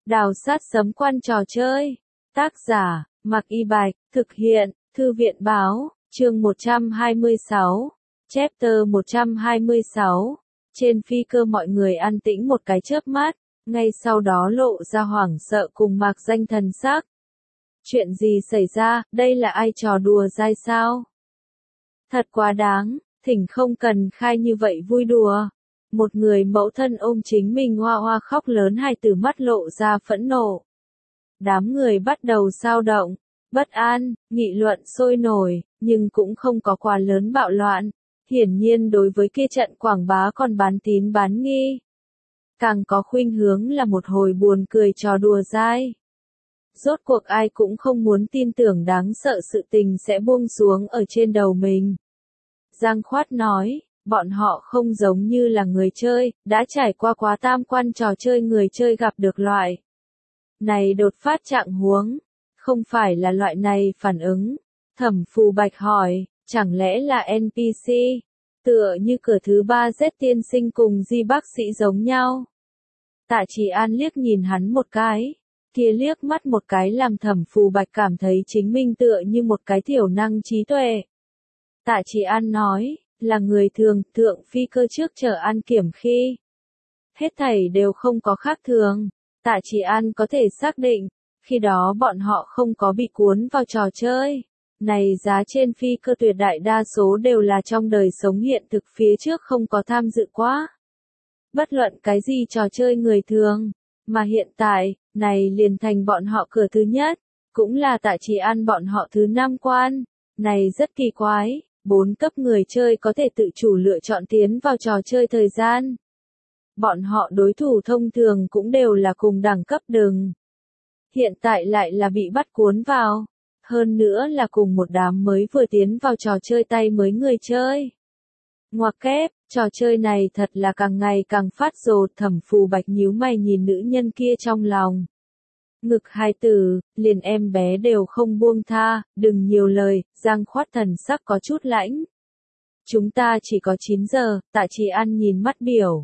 Đào sát sấm quan trò chơi. Tác giả, Mạc Y Bạch, thực hiện, Thư viện báo, chương 126, chapter 126. Trên phi cơ mọi người an tĩnh một cái chớp mắt, ngay sau đó lộ ra hoảng sợ cùng mạc danh thần sắc. Chuyện gì xảy ra, đây là ai trò đùa dai sao? Thật quá đáng, thỉnh không cần khai như vậy vui đùa. Một người mẫu thân ôm chính mình hoa hoa khóc lớn, hai từ mắt lộ ra phẫn nộ. Đám người bắt đầu xao động, bất an, nghị luận sôi nổi, nhưng cũng không có quá lớn bạo loạn. Hiển nhiên đối với kia trận quảng bá còn bán tín bán nghi. Càng có khuynh hướng là một hồi buồn cười trò đùa dai. Rốt cuộc ai cũng không muốn tin tưởng đáng sợ sự tình sẽ buông xuống ở trên đầu mình. Giang Khoát nói, bọn họ không giống như là người chơi, đã trải qua quá tam quan trò chơi người chơi gặp được loại này đột phát trạng huống, không phải là loại này phản ứng. Thẩm Phù Bạch hỏi, chẳng lẽ là NPC, tựa như cửa thứ ba Z tiên sinh cùng Di bác sĩ giống nhau? Tạ Trì An liếc nhìn hắn một cái, kia liếc mắt một cái làm Thẩm Phù Bạch cảm thấy chính mình tựa như một cái thiểu năng trí tuệ. Tạ Trì An nói, là người thường, thượng phi cơ trước chờ an kiểm khi hết thảy đều không có khác thường. Tạ Trì An có thể xác định, khi đó bọn họ không có bị cuốn vào trò chơi. Này giá trên phi cơ tuyệt đại đa số đều là trong đời sống hiện thực phía trước không có tham dự quá. Bất luận cái gì trò chơi người thường, mà hiện tại, này liền thành bọn họ cửa thứ nhất, cũng là Tạ Trì An bọn họ thứ 5 quan. Này rất kỳ quái, 4 cấp người chơi có thể tự chủ lựa chọn tiến vào trò chơi thời gian. Bọn họ đối thủ thông thường cũng đều là cùng đẳng cấp đừng. Hiện tại lại là bị bắt cuốn vào. Hơn nữa là cùng một đám mới vừa tiến vào trò chơi tay mới người chơi. Ngoặc kép, trò chơi này thật là càng ngày càng phát rồ. Thẩm Phù Bạch nhíu mày nhìn nữ nhân kia trong lòng. Ngực hai từ, liền em bé đều không buông tha, đừng nhiều lời. Giang Khoát thần sắc có chút lãnh. Chúng ta chỉ có 9 giờ, Tạ Trì An nhìn mắt biểu.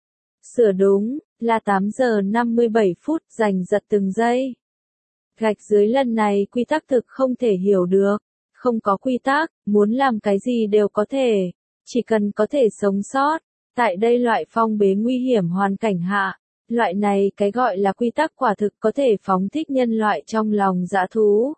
Sửa đúng, là 8 giờ 57 phút, giành giật từng giây. Gạch dưới lần này quy tắc thực không thể hiểu được. Không có quy tắc, muốn làm cái gì đều có thể. Chỉ cần có thể sống sót. Tại đây loại phong bế nguy hiểm hoàn cảnh hạ. Loại này cái gọi là quy tắc quả thực có thể phóng thích nhân loại trong lòng dã thú.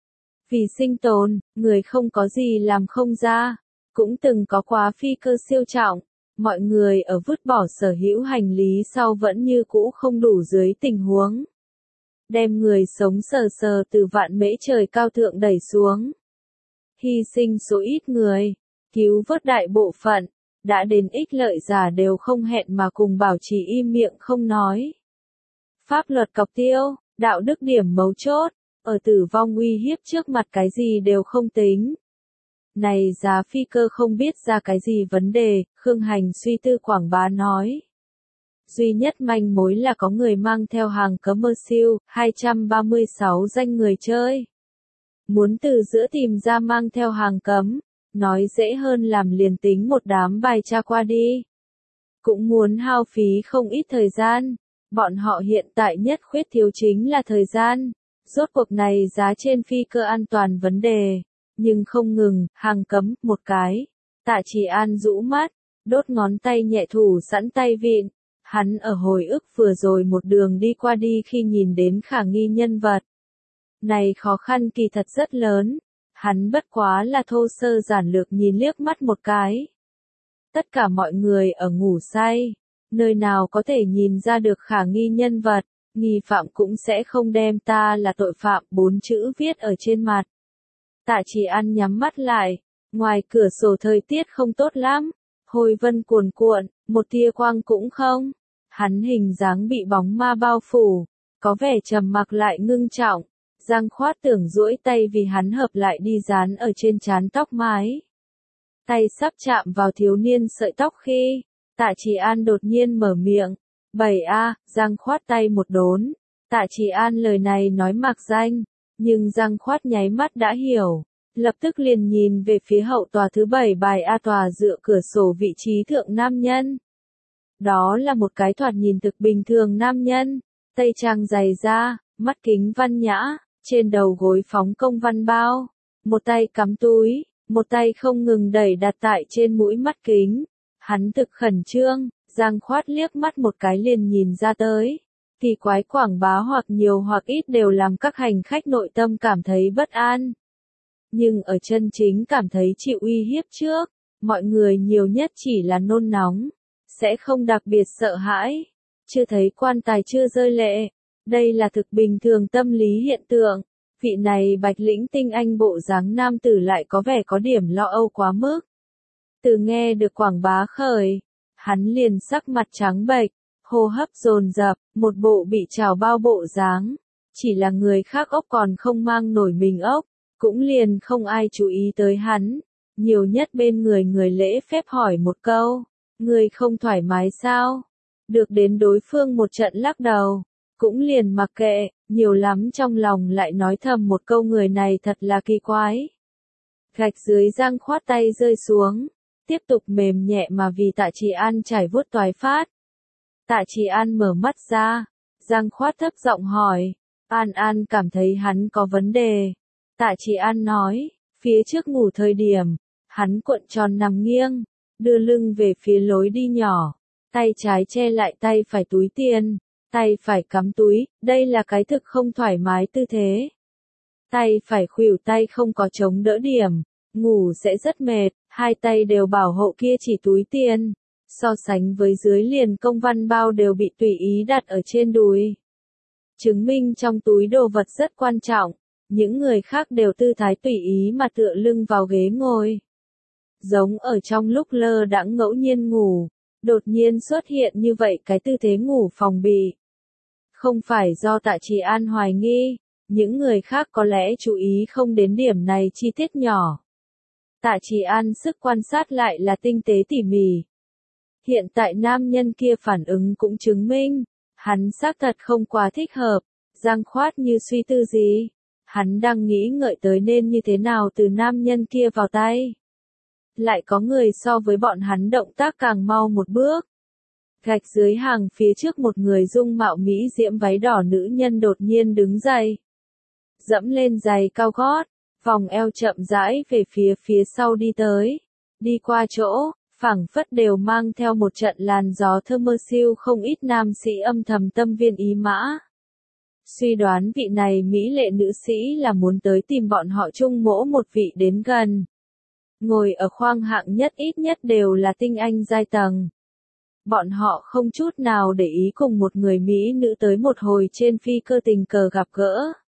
Vì sinh tồn, người không có gì làm không ra. Cũng từng có quá phi cơ siêu trọng. Mọi người ở vứt bỏ sở hữu hành lý sau vẫn như cũ không đủ dưới tình huống. Đem người sống sờ sờ từ vạn mễ trời cao thượng đẩy xuống. Hy sinh số ít người, cứu vớt đại bộ phận, đã đến ích lợi giả đều không hẹn mà cùng bảo trì im miệng không nói. Pháp luật cọc tiêu, đạo đức điểm mấu chốt, ở tử vong uy hiếp trước mặt cái gì đều không tính. Này giá phi cơ không biết ra cái gì vấn đề, Khương Hành suy tư quảng bá nói. Duy nhất manh mối là có người mang theo hàng cấm commercial, 236 danh người chơi. Muốn từ giữa tìm ra mang theo hàng cấm, nói dễ hơn làm liền tính một đám bài tra qua đi. Cũng muốn hao phí không ít thời gian, bọn họ hiện tại nhất khuyết thiếu chính là thời gian. Rốt cuộc này giá trên phi cơ an toàn vấn đề. Nhưng không ngừng, hàng cấm, một cái. Tạ Trì An rũ mắt, đốt ngón tay nhẹ thủ sẵn tay vịn. Hắn ở hồi ức vừa rồi một đường đi qua đi khi nhìn đến khả nghi nhân vật. Này khó khăn kỳ thật rất lớn. Hắn bất quá là thô sơ giản lược nhìn liếc mắt một cái. Tất cả mọi người ở ngủ say. Nơi nào có thể nhìn ra được khả nghi nhân vật. Nghi phạm cũng sẽ không đem ta là tội phạm 4 chữ viết ở trên mặt. Tạ Trì An nhắm mắt lại, ngoài cửa sổ thời tiết không tốt lắm, hồi vân cuồn cuộn, một tia quang cũng không. Hắn hình dáng bị bóng ma bao phủ, có vẻ trầm mặc lại ngưng trọng. Giang Khoát tưởng duỗi tay vì hắn hợp lại đi dán ở trên trán tóc mái. Tay sắp chạm vào thiếu niên sợi tóc khi, Tạ Trì An đột nhiên mở miệng. 7A, Giang Khoát tay một đốn. Tạ Trì An lời này nói mạc danh. Nhưng Giang Khoát nháy mắt đã hiểu, lập tức liền nhìn về phía hậu tòa thứ 7 bài A tòa dựa cửa sổ vị trí thượng nam nhân. Đó là một cái thoạt nhìn thực bình thường nam nhân, tây trang dày da, mắt kính văn nhã, trên đầu gối phóng công văn bao, một tay cắm túi, một tay không ngừng đẩy đặt tại trên mũi mắt kính. Hắn thực khẩn trương, Giang Khoát liếc mắt một cái liền nhìn ra tới. Kỳ quái quảng bá hoặc nhiều hoặc ít đều làm các hành khách nội tâm cảm thấy bất an. Nhưng ở chân chính cảm thấy chịu uy hiếp trước, mọi người nhiều nhất chỉ là nôn nóng, sẽ không đặc biệt sợ hãi. Chưa thấy quan tài chưa rơi lệ, đây là thực bình thường tâm lý hiện tượng. Vị này Bạch Lĩnh tinh anh bộ dáng nam tử lại có vẻ có điểm lo âu quá mức. Từ nghe được quảng bá khởi, hắn liền sắc mặt trắng bệch, hô hấp dồn dập, một bộ bị trào bao bộ dáng. Chỉ là người khác ốc còn không mang nổi mình ốc, cũng liền không ai chú ý tới hắn. Nhiều nhất bên người lễ phép hỏi một câu, người không thoải mái sao? Được đến đối phương một trận lắc đầu, cũng liền mặc kệ, nhiều lắm trong lòng lại nói thầm một câu người này thật là kỳ quái. Gạch dưới Giang Khoát tay rơi xuống, tiếp tục mềm nhẹ mà vì Tạ Trì An trải vuốt toái phát. Tạ Trì An mở mắt ra, Giang Khoát thấp giọng hỏi, An cảm thấy hắn có vấn đề. Tạ Trì An nói, phía trước ngủ thời điểm, hắn cuộn tròn nằm nghiêng, đưa lưng về phía lối đi nhỏ, tay trái che lại tay phải túi tiền, tay phải cắm túi, đây là cái thực không thoải mái tư thế. Tay phải khuỷu tay không có chống đỡ điểm, ngủ sẽ rất mệt, hai tay đều bảo hộ kia chỉ túi tiền. So sánh với dưới liền công văn bao đều bị tùy ý đặt ở trên đùi. Chứng minh trong túi đồ vật rất quan trọng, những người khác đều tư thái tùy ý mà tựa lưng vào ghế ngồi. Giống ở trong lúc lơ đãng ngẫu nhiên ngủ, đột nhiên xuất hiện như vậy cái tư thế ngủ phòng bị. Không phải do Tạ Trì An hoài nghi, những người khác có lẽ chú ý không đến điểm này chi tiết nhỏ. Tạ Trì An sức quan sát lại là tinh tế tỉ mỉ. Hiện tại nam nhân kia phản ứng cũng chứng minh, hắn xác thật không quá thích hợp. Giang Khoát như suy tư gì, hắn đang nghĩ ngợi tới nên như thế nào từ nam nhân kia vào tay. Lại có người so với bọn hắn động tác càng mau một bước. Gạch dưới hàng phía trước một người dung mạo mỹ diễm váy đỏ nữ nhân đột nhiên đứng dậy. Dẫm lên giày cao gót, vòng eo chậm rãi về phía sau đi tới. Đi qua chỗ, phảng phất đều mang theo một trận làn gió thơ mơ siêu không ít nam sĩ âm thầm tâm viên ý mã. Suy đoán vị này mỹ lệ nữ sĩ là muốn tới tìm bọn họ chung mỗ một vị đến gần. Ngồi ở khoang hạng nhất ít nhất đều là tinh anh giai tầng. Bọn họ không chút nào để ý cùng một người Mỹ nữ tới một hồi trên phi cơ tình cờ gặp gỡ.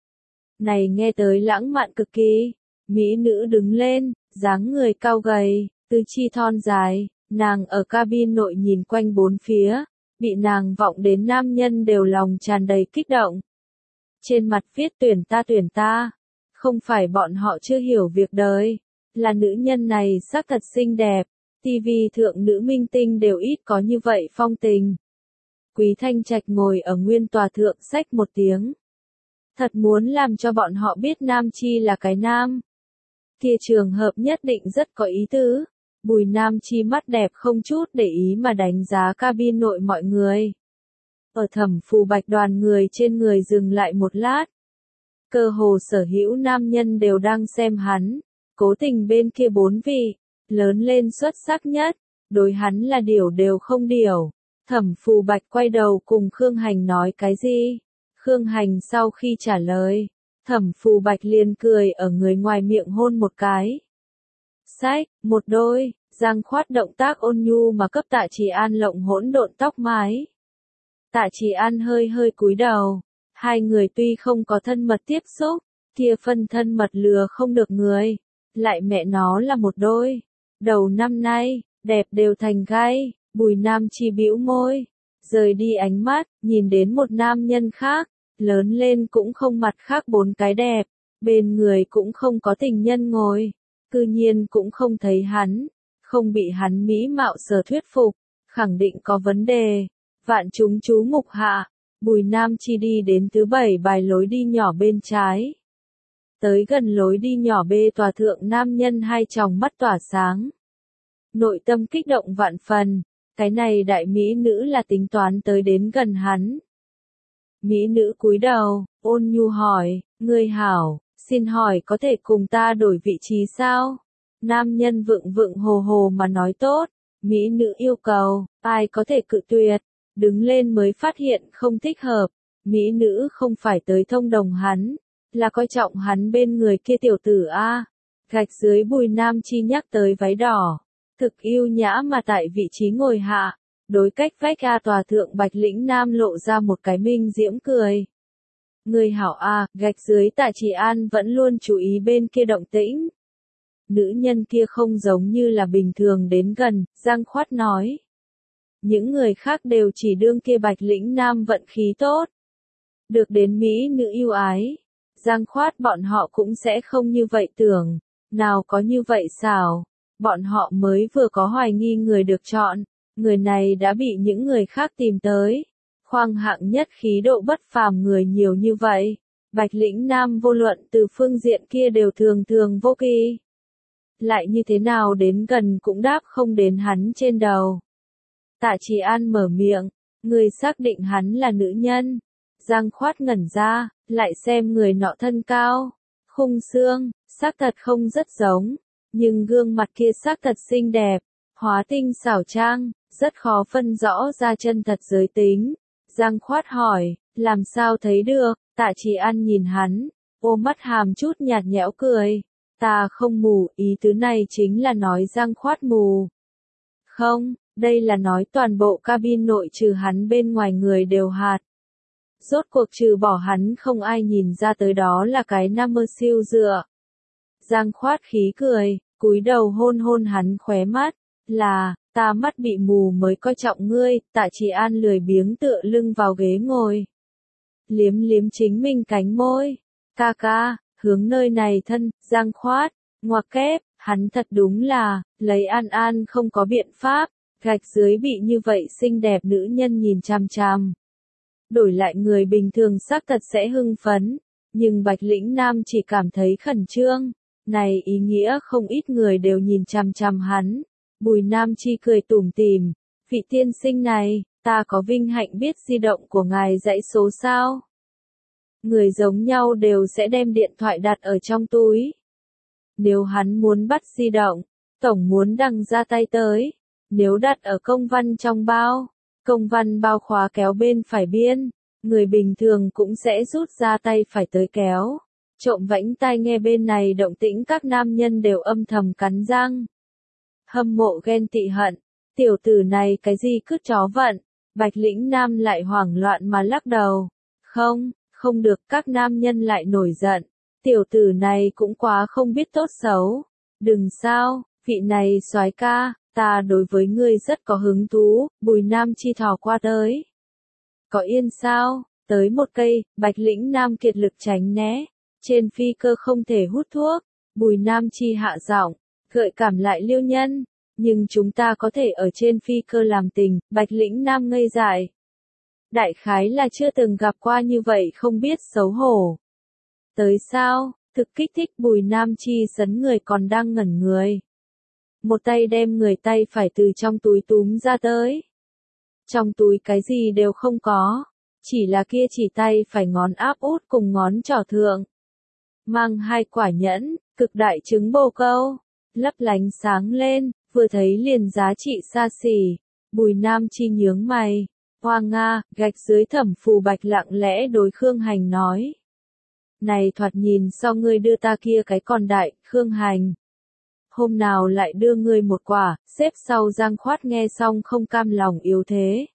Này nghe tới lãng mạn cực kỳ. Mỹ nữ đứng lên, dáng người cao gầy, tứ chi thon dài, nàng ở cabin nội nhìn quanh bốn phía, bị nàng vọng đến nam nhân đều lòng tràn đầy kích động. Trên mặt viết tuyển ta, không phải bọn họ chưa hiểu việc đời, là nữ nhân này xác thật xinh đẹp, TV thượng nữ minh tinh đều ít có như vậy phong tình. Quý Thanh Trạch ngồi ở nguyên tòa thượng xách một tiếng. Thật muốn làm cho bọn họ biết Nam Chi là cái nam. Kia trường hợp nhất định rất có ý tứ. Bùi Nam Chi mắt đẹp không chút để ý mà đánh giá cabin nội mọi người. Ở Thẩm Phù Bạch đoàn người trên người dừng lại một lát. Cơ hồ sở hữu nam nhân đều đang xem hắn. Cố Tình bên kia bốn vị, lớn lên xuất sắc nhất, đối hắn là điểu đều không điểu. Thẩm Phù Bạch quay đầu cùng Khương Hành nói cái gì? Khương Hành sau khi trả lời, Thẩm Phù Bạch liền cười ở người ngoài miệng hôn một cái. Sách, một đôi, Giang Khoát động tác ôn nhu mà cấp Tạ Trì An lộng hỗn độn tóc mái. Tạ Trì An hơi cúi đầu, hai người tuy không có thân mật tiếp xúc, kia phân thân mật lừa không được người, lại mẹ nó là một đôi. Đầu năm nay, đẹp đều thành gai, Bùi Nam Chi bĩu môi, rời đi ánh mắt, nhìn đến một nam nhân khác, lớn lên cũng không mặt khác bốn cái đẹp, bên người cũng không có tình nhân ngồi, cư nhiên cũng không thấy hắn, không bị hắn mỹ mạo sở thuyết phục, khẳng định có vấn đề. Vạn chúng chú mục hạ, Bùi Nam Chi đi đến thứ 7 bài lối đi nhỏ bên trái. Tới gần lối đi nhỏ bê tòa thượng nam nhân hai tròng mắt tỏa sáng. Nội tâm kích động vạn phần, cái này đại mỹ nữ là tính toán tới đến gần hắn. Mỹ nữ cúi đầu, ôn nhu hỏi, người hảo, xin hỏi có thể cùng ta đổi vị trí sao? Nam nhân vựng vựng hồ hồ mà nói tốt, Mỹ nữ yêu cầu, ai có thể cự tuyệt, đứng lên mới phát hiện không thích hợp, Mỹ nữ không phải tới thông đồng hắn, là coi trọng hắn bên người kia tiểu tử A. Gạch dưới Bùi Nam Chi nhắc tới váy đỏ, thực yêu nhã mà tại vị trí ngồi hạ, đối cách vách A tòa thượng Bạch Lĩnh Nam lộ ra một cái minh diễm cười. Người hảo A, gạch dưới Tạ Trì An vẫn luôn chú ý bên kia động tĩnh. Nữ nhân kia không giống như là bình thường đến gần, Giang Khoát nói. Những người khác đều chỉ đương kia Bạch Lĩnh Nam vận khí tốt. Được đến Mỹ nữ yêu ái. Giang Khoát bọn họ cũng sẽ không như vậy tưởng. Nào có như vậy xảo. Bọn họ mới vừa có hoài nghi người được chọn. Người này đã bị những người khác tìm tới. Khoang hạng nhất khí độ bất phàm người nhiều như vậy. Bạch Lĩnh Nam vô luận từ phương diện kia đều thường thường vô kỳ. Lại như thế nào đến gần cũng đáp không đến hắn trên đầu. Tạ Trì An mở miệng, người xác định hắn là nữ nhân. Giang Khoát ngẩn ra, lại xem người nọ thân cao, khung xương, xác thật không rất giống, nhưng gương mặt kia xác thật xinh đẹp, hóa tinh xảo trang, rất khó phân rõ ra chân thật giới tính. Giang Khoát hỏi, làm sao thấy được? Tạ Trì An nhìn hắn, ô mắt hàm chút nhạt nhẽo cười. Ta không mù, ý tứ này chính là nói Giang Khoát mù. Không, đây là nói toàn bộ cabin nội trừ hắn bên ngoài người đều hạt. Rốt cuộc trừ bỏ hắn không ai nhìn ra tới đó là cái number siêu dựa. Giang Khoát khí cười, cúi đầu hôn hôn hắn khóe mắt, là, ta mắt bị mù mới coi trọng ngươi. Tạ Trì An lười biếng tựa lưng vào ghế ngồi. Liếm liếm chính mình cánh môi, ca ca. Hướng nơi này thân, Giang Khoát, ngoặc kép, hắn thật đúng là, lấy An An không có biện pháp, gạch dưới bị như vậy xinh đẹp nữ nhân nhìn chằm chằm. Đổi lại người bình thường xác thật sẽ hưng phấn, nhưng Bạch Lĩnh Nam chỉ cảm thấy khẩn trương, này ý nghĩa không ít người đều nhìn chằm chằm hắn. Bùi Nam Chi cười tủm tỉm, vị tiên sinh này, ta có vinh hạnh biết di động của ngài dãy số sao? Người giống nhau đều sẽ đem điện thoại đặt ở trong túi. Nếu hắn muốn bắt di động, tổng muốn đằng ra tay tới. Nếu đặt ở công văn trong bao, công văn bao khóa kéo bên phải biên, người bình thường cũng sẽ rút ra tay phải tới kéo. Trộm vãnh tai nghe bên này động tĩnh các nam nhân đều âm thầm cắn răng. Hâm mộ ghen tị hận, tiểu tử này cái gì cứ chó vận, Bạch Lĩnh Nam lại hoảng loạn mà lắc đầu. Không được, các nam nhân lại nổi giận. Tiểu tử này cũng quá không biết tốt xấu. Đừng sao, vị này soái ca, ta đối với ngươi rất có hứng thú. Bùi Nam Chi thò qua tới. Có yên sao? Tới một cây, Bạch Lĩnh Nam kiệt lực tránh né. Trên phi cơ không thể hút thuốc. Bùi Nam Chi hạ giọng, gợi cảm lại Liêu Nhân. Nhưng chúng ta có thể ở trên phi cơ làm tình. Bạch Lĩnh Nam ngây dại. Đại khái là chưa từng gặp qua như vậy không biết xấu hổ. Tới sao, thực kích thích Bùi Nam Chi sấn người còn đang ngẩn người. Một tay đem người tay phải từ trong túi túm ra tới. Trong túi cái gì đều không có, chỉ là kia chỉ tay phải ngón áp út cùng ngón trỏ thượng. Mang hai quả nhẫn, cực đại trứng bồ câu, lấp lánh sáng lên, vừa thấy liền giá trị xa xỉ. Bùi Nam Chi nhướng mày. Hoa Nga, gạch dưới Thẩm Phù Bạch lặng lẽ đối Khương Hành nói. Này thoạt nhìn so ngươi đưa ta kia cái còn đại, Khương Hành. Hôm nào lại đưa ngươi một quả, xếp sau Giang Khoát nghe xong không cam lòng yếu thế.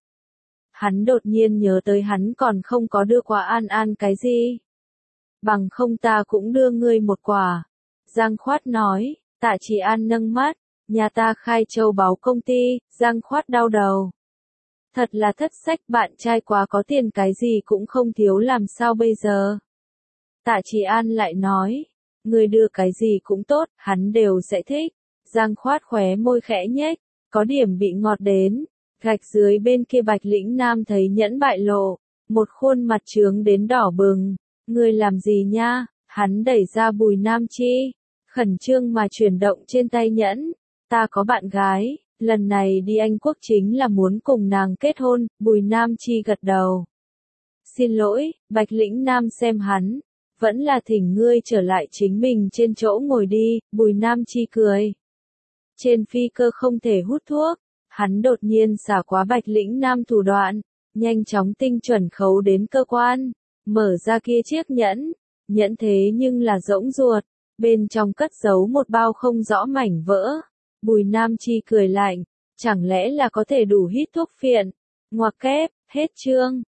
Hắn đột nhiên nhớ tới hắn còn không có đưa quả An An cái gì. Bằng không ta cũng đưa ngươi một quả. Giang Khoát nói, Tạ Trì An nâng mắt, nhà ta khai châu báu công ty. Giang Khoát đau đầu. Thật là thất sách, bạn trai quá có tiền cái gì cũng không thiếu làm sao bây giờ. Tạ Trì An lại nói, người đưa cái gì cũng tốt, hắn đều sẽ thích. Giang Khoát khóe môi khẽ nhếch, có điểm bị ngọt đến. Gạch dưới bên kia Bạch Lĩnh Nam thấy nhẫn bại lộ, một khuôn mặt trướng đến đỏ bừng. Người làm gì nha? Hắn đẩy ra Bùi Nam Chi, khẩn trương mà chuyển động trên tay nhẫn. Ta có bạn gái. Lần này đi Anh Quốc chính là muốn cùng nàng kết hôn. Bùi Nam Chi gật đầu. Xin lỗi, Bạch Lĩnh Nam xem hắn. Vẫn là thỉnh ngươi trở lại chính mình trên chỗ ngồi đi, Bùi Nam Chi cười. Trên phi cơ không thể hút thuốc, hắn đột nhiên xả quá Bạch Lĩnh Nam thủ đoạn, nhanh chóng tinh chuẩn khấu đến cơ quan, mở ra kia chiếc nhẫn, nhẫn thế nhưng là rỗng ruột, bên trong cất giấu một bao không rõ mảnh vỡ. Bùi Nam Chi cười lạnh, chẳng lẽ là có thể đủ hít thuốc phiện, ngoặc kép, hết chương.